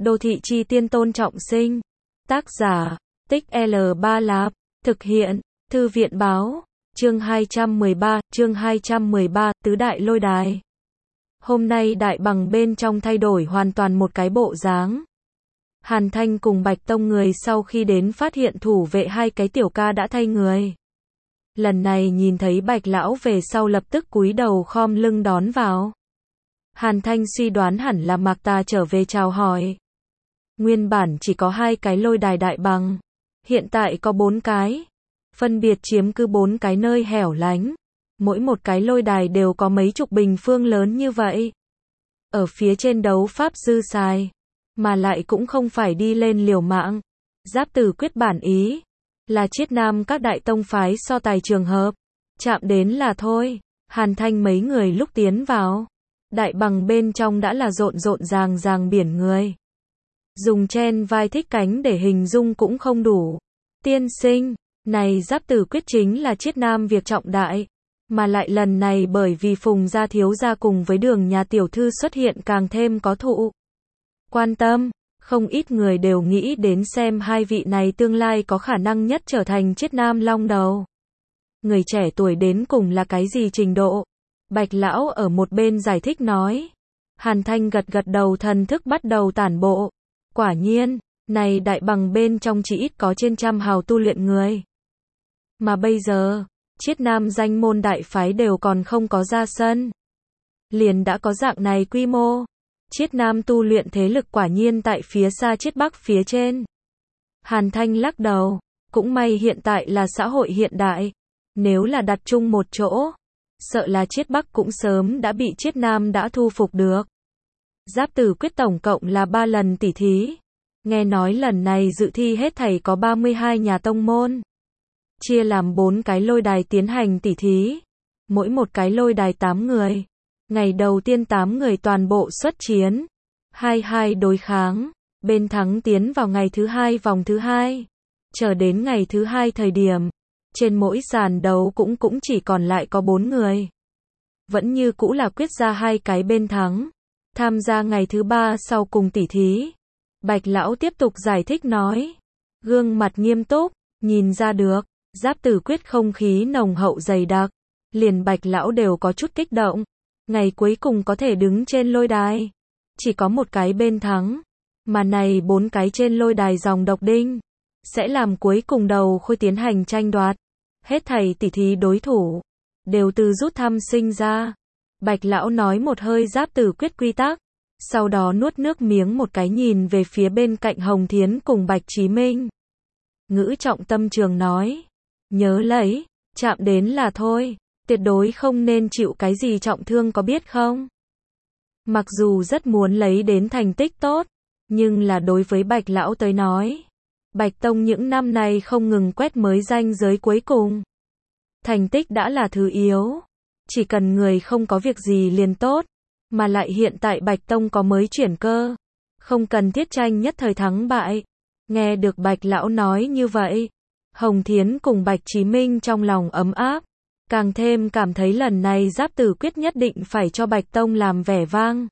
Đô thị chi tiên Tôn Trọng Sinh. Tác giả, Tích L3 Lạp. Thực hiện, Thư viện báo. Chương 213, Tứ Đại Lôi Đài. Hôm nay đại bằng bên trong thay đổi hoàn toàn một cái bộ dáng. Hàn Thanh cùng Bạch Tông người sau khi đến phát hiện thủ vệ hai cái tiểu ca đã thay người. Lần này nhìn thấy Bạch lão về sau lập tức cúi đầu khom lưng đón vào. Hàn Thanh suy đoán hẳn là Mạc Tà trở về chào hỏi. Nguyên bản chỉ có 2 cái lôi đài đại bằng, hiện tại có 4 cái, phân biệt chiếm cứ 4 cái nơi hẻo lánh. Mỗi một cái lôi đài đều có mấy chục bình phương lớn như vậy. Ở phía trên đấu pháp dư xài, mà lại cũng không phải đi lên liều mạng. Giáp Tử Quyết bản ý là chiết nam các đại tông phái so tài trường hợp, chạm đến là thôi. Hàn Thanh mấy người lúc tiến vào, đại bằng bên trong đã là rộn rộn ràng biển người. Dùng chen vai thích cánh để hình dung cũng không đủ. Tiên sinh, này Giáp Tử Quyết chính là chiết nam việc trọng đại, mà lại lần này bởi vì Phùng gia thiếu gia cùng với Đường nhà tiểu thư xuất hiện càng thêm có thụ quan tâm, không ít người đều nghĩ đến xem hai vị này tương lai có khả năng nhất trở thành chiết nam long đầu. Người trẻ tuổi đến cùng là cái gì trình độ? Bạch lão ở một bên giải thích nói. Hàn Thanh gật gật đầu, thần thức bắt đầu tản bộ. Quả nhiên, này đại bằng bên trong chỉ ít có trên 100 hào tu luyện người. Mà bây giờ, chiết nam danh môn đại phái đều còn không có ra sân, liền đã có dạng này quy mô. Chiết nam tu luyện thế lực quả nhiên tại phía xa chiết bắc phía trên. Hàn Thanh lắc đầu, cũng may hiện tại là xã hội hiện đại, nếu là đặt chung một chỗ, sợ là chiết bắc cũng sớm đã bị chiết nam đã thu phục được. Giáp Tử Quyết tổng cộng là 3 lần tỉ thí, nghe nói lần này dự thi hết thảy có 32 nhà tông môn, chia làm 4 cái lôi đài tiến hành tỉ thí, mỗi một cái lôi đài 8 người. Ngày đầu tiên 8 người toàn bộ xuất chiến, 2-2 đối kháng, bên thắng tiến vào ngày thứ 2 vòng thứ 2. Chờ đến ngày thứ 2 thời điểm, trên mỗi sàn đấu cũng chỉ còn lại có 4 người. Vẫn như cũ là quyết ra 2 cái bên thắng. Tham gia ngày thứ 3 sau cùng tỉ thí. Bạch lão tiếp tục giải thích nói, gương mặt nghiêm túc, nhìn ra được, Giáp Tử Quyết không khí nồng hậu dày đặc, liền Bạch lão đều có chút kích động. Ngày cuối cùng có thể đứng trên lôi đài, chỉ có một cái bên thắng, mà này 4 cái trên lôi đài dòng độc đinh, sẽ làm cuối cùng đầu khôi tiến hành tranh đoạt. Hết thảy tỉ thí đối thủ, đều từ rút thăm sinh ra. Bạch lão nói một hơi Giáp Tử Quyết quy tắc, sau đó nuốt nước miếng một cái nhìn về phía bên cạnh Hồng Thiến cùng Bạch Chí Minh. Ngữ trọng tâm trường nói, nhớ lấy, chạm đến là thôi. Tuyệt đối không nên chịu cái gì trọng thương có biết không? Mặc dù rất muốn lấy đến thành tích tốt, nhưng là đối với Bạch lão tới nói, Bạch Tông những năm nay không ngừng quét mới ranh giới cuối cùng. Thành tích đã là thứ yếu, chỉ cần người không có việc gì liền tốt, mà lại hiện tại Bạch Tông có mới chuyển cơ, không cần thiết tranh nhất thời thắng bại. Nghe được Bạch lão nói như vậy, Hồng Thiến cùng Bạch Chí Minh trong lòng ấm áp. Càng thêm cảm thấy lần này Giáp Tử Quyết nhất định phải cho Bạch Tông làm vẻ vang.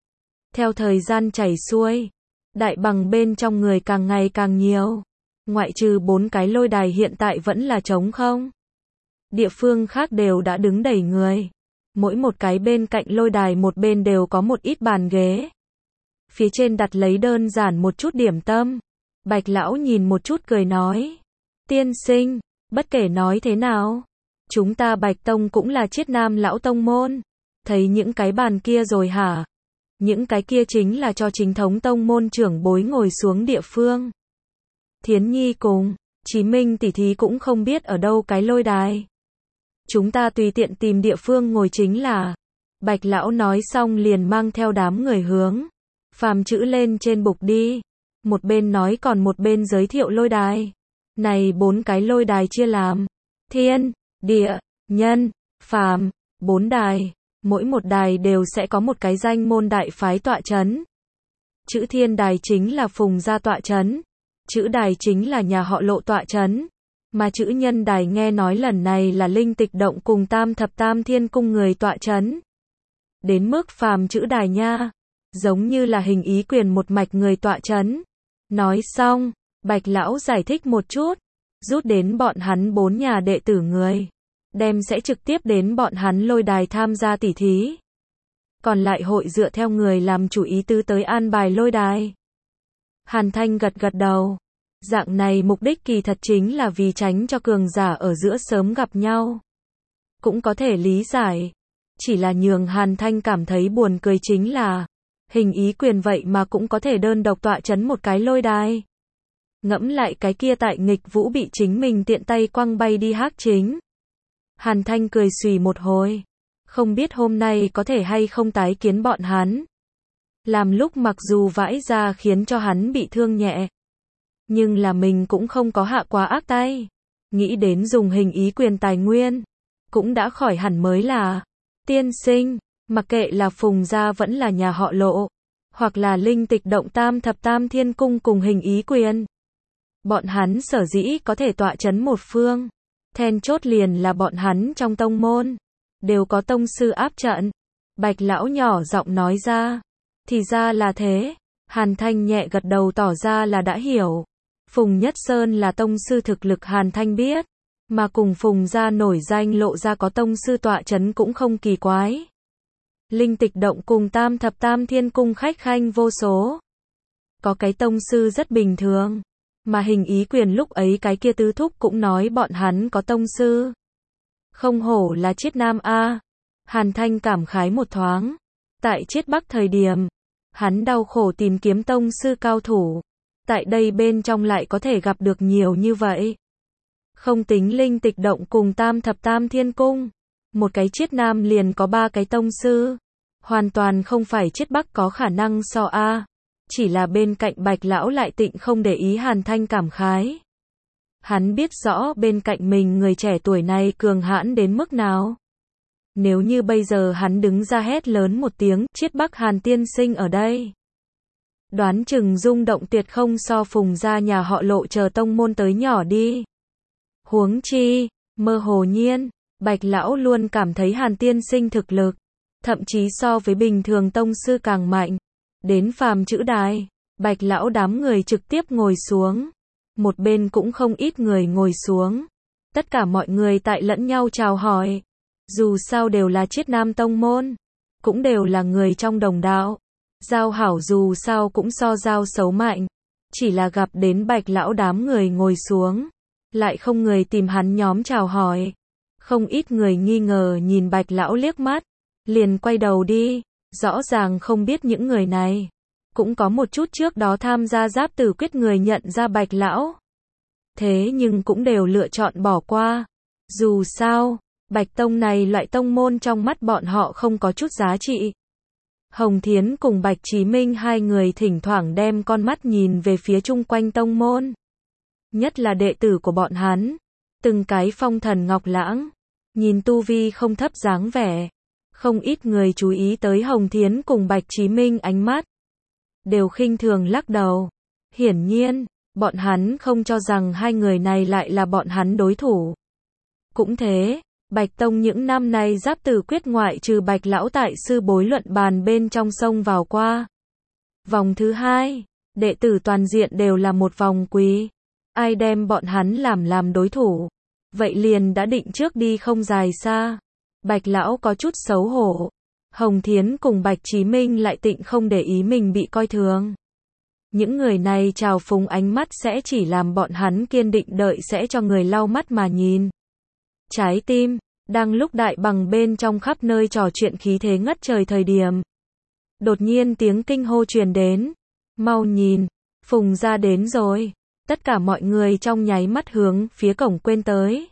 Theo thời gian chảy xuôi, đại bằng bên trong người càng ngày càng nhiều. Ngoại trừ 4 cái lôi đài hiện tại vẫn là trống không. Địa phương khác đều đã đứng đầy người. Mỗi một cái bên cạnh lôi đài một bên đều có một ít bàn ghế. Phía trên đặt lấy đơn giản một chút điểm tâm. Bạch lão nhìn một chút cười nói, tiên sinh, bất kể nói thế nào, chúng ta Bạch Tông cũng là chiết nam lão tông môn. Thấy những cái bàn kia rồi hả? Những cái kia chính là cho chính thống tông môn trưởng bối ngồi xuống địa phương. Thiến Nhi cùng Chí Minh tỷ thí cũng không biết ở đâu cái lôi đài. Chúng ta tùy tiện tìm địa phương ngồi chính là. Bạch lão nói xong liền mang theo đám người hướng phàm chữ lên trên bục đi. Một bên nói còn một bên giới thiệu lôi đài. Này 4 cái lôi đài chia làm thiên, địa, nhân, phàm, 4 đài, mỗi một đài đều sẽ có một cái danh môn đại phái tọa chấn. Chữ thiên đài chính là Phùng gia tọa chấn, chữ đài chính là nhà họ Lộ tọa chấn, mà chữ nhân đài nghe nói lần này là Linh Tịch Động cùng Tam Thập Tam Thiên cung người tọa chấn. Đến mức phàm chữ đài nha, giống như là hình ý quyền một mạch người tọa chấn. Nói xong, Bạch lão giải thích một chút, rút đến bọn hắn 4 nhà đệ tử người, đem sẽ trực tiếp đến bọn hắn lôi đài tham gia tỉ thí. Còn lại hội dựa theo người làm chủ ý tứ tới an bài lôi đài. Hàn Thanh gật gật đầu. Dạng này mục đích kỳ thật chính là vì tránh cho cường giả ở giữa sớm gặp nhau. Cũng có thể lý giải. Chỉ là nhường Hàn Thanh cảm thấy buồn cười chính là, hình ý quyền vậy mà cũng có thể đơn độc tọa chấn một cái lôi đài. Ngẫm lại cái kia tại nghịch vũ bị chính mình tiện tay quăng bay đi Hắc Chính. Hàn Thanh cười xùy một hồi. Không biết hôm nay có thể hay không tái kiến bọn hắn. Làm lúc mặc dù vãi ra khiến cho hắn bị thương nhẹ. Nhưng là mình cũng không có hạ quá ác tay. Nghĩ đến dùng hình ý quyền tài nguyên. Cũng đã khỏi hẳn mới là. Tiên sinh, mặc kệ là Phùng gia vẫn là nhà họ Lộ. Hoặc là linh tịch động tam thập tam thiên cung cùng hình ý quyền. Bọn hắn sở dĩ có thể tọa chấn một phương. Then chốt liền là bọn hắn trong tông môn. Đều có tông sư áp trận. Bạch lão nhỏ giọng nói ra. Thì ra là thế. Hàn Thanh nhẹ gật đầu tỏ ra là đã hiểu. Phùng Nhất Sơn là tông sư thực lực Hàn Thanh biết. Mà cùng Phùng gia nổi danh Lộ ra có tông sư tọa chấn cũng không kỳ quái. Linh tịch động cùng tam thập tam thiên cung khách khanh vô số. Có cái tông sư rất bình thường. Mà hình ý quyền lúc ấy cái kia tứ thúc cũng nói bọn hắn có tông sư. Không hổ là Chiết Nam A. Hàn Thanh cảm khái một thoáng. Tại Chiết Bắc thời điểm, hắn đau khổ tìm kiếm tông sư cao thủ. Tại đây bên trong lại có thể gặp được nhiều như vậy. Không tính linh tịch động cùng tam thập tam thiên cung. Một cái Chiết Nam liền có 3 cái tông sư. Hoàn toàn không phải Chiết Bắc có khả năng so A. Chỉ là bên cạnh Bạch lão lại tịnh không để ý Hàn Thanh cảm khái. Hắn biết rõ bên cạnh mình người trẻ tuổi này cường hãn đến mức nào. Nếu như bây giờ hắn đứng ra hét lớn một tiếng, Chiết Bắc Hàn tiên sinh ở đây. Đoán chừng rung động tuyệt không so Phùng gia nhà họ Lộ chờ tông môn tới nhỏ đi. Huống chi, mơ hồ nhiên, Bạch lão luôn cảm thấy Hàn tiên sinh thực lực, thậm chí so với bình thường tông sư càng mạnh. Đến phàm chữ đài, Bạch lão đám người trực tiếp ngồi xuống. Một bên cũng không ít người ngồi xuống. Tất cả mọi người tại lẫn nhau chào hỏi. Dù sao đều là Chiết Nam tông môn, cũng đều là người trong đồng đạo. Giao hảo dù sao cũng so giao xấu mạnh. Chỉ là gặp đến Bạch lão đám người ngồi xuống, lại không người tìm hắn nhóm chào hỏi. Không ít người nghi ngờ nhìn Bạch lão liếc mắt, liền quay đầu đi. Rõ ràng không biết những người này. Cũng có một chút trước đó tham gia giáp tử quyết người nhận ra Bạch lão. Thế nhưng cũng đều lựa chọn bỏ qua. Dù sao, Bạch tông này loại tông môn trong mắt bọn họ không có chút giá trị. Hồng Thiến cùng Bạch Chí Minh hai người thỉnh thoảng đem con mắt nhìn về phía chung quanh tông môn. Nhất là đệ tử của bọn hắn. Từng cái phong thần ngọc lãng. Nhìn tu vi không thấp dáng vẻ. Không ít người chú ý tới Hồng Thiến cùng Bạch Chí Minh ánh mắt. Đều khinh thường lắc đầu. Hiển nhiên, bọn hắn không cho rằng hai người này lại là bọn hắn đối thủ. Cũng thế, Bạch Tông những năm nay giáp tử quyết ngoại trừ Bạch lão tại sư bối luận bàn bên trong sông vào qua. Vòng thứ 2, đệ tử toàn diện đều là một vòng quý. Ai đem bọn hắn làm đối thủ, vậy liền đã định trước đi không dài xa. Bạch lão có chút xấu hổ. Hồng Thiến cùng Bạch Chí Minh lại tịnh không để ý mình bị coi thường. Những người này trào phúng ánh mắt sẽ chỉ làm bọn hắn kiên định đợi sẽ cho người lau mắt mà nhìn. Trái tim, đang lúc đại bằng bên trong khắp nơi trò chuyện khí thế ngất trời thời điểm. Đột nhiên tiếng kinh hô truyền đến. Mau nhìn, Phùng gia đến rồi. Tất cả mọi người trong nháy mắt hướng phía cổng quên tới.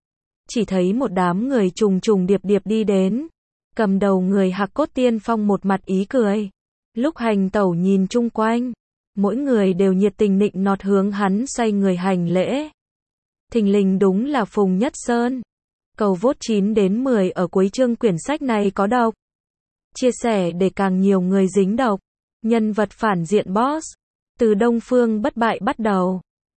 Chỉ thấy một đám người trùng trùng điệp điệp đi đến. Cầm đầu người Hạc Cốt Tiên Phong một mặt ý cười. Lúc hành tẩu nhìn chung quanh, mỗi người đều nhiệt tình nịnh nọt hướng hắn xoay người hành lễ. Thình lình đúng là Phùng Nhất Sơn. Cầu vote 9 đến 10 ở cuối chương quyển sách này có độc. Chia sẻ để càng nhiều người dính độc. Nhân vật phản diện boss. Từ Đông Phương bất bại bắt đầu.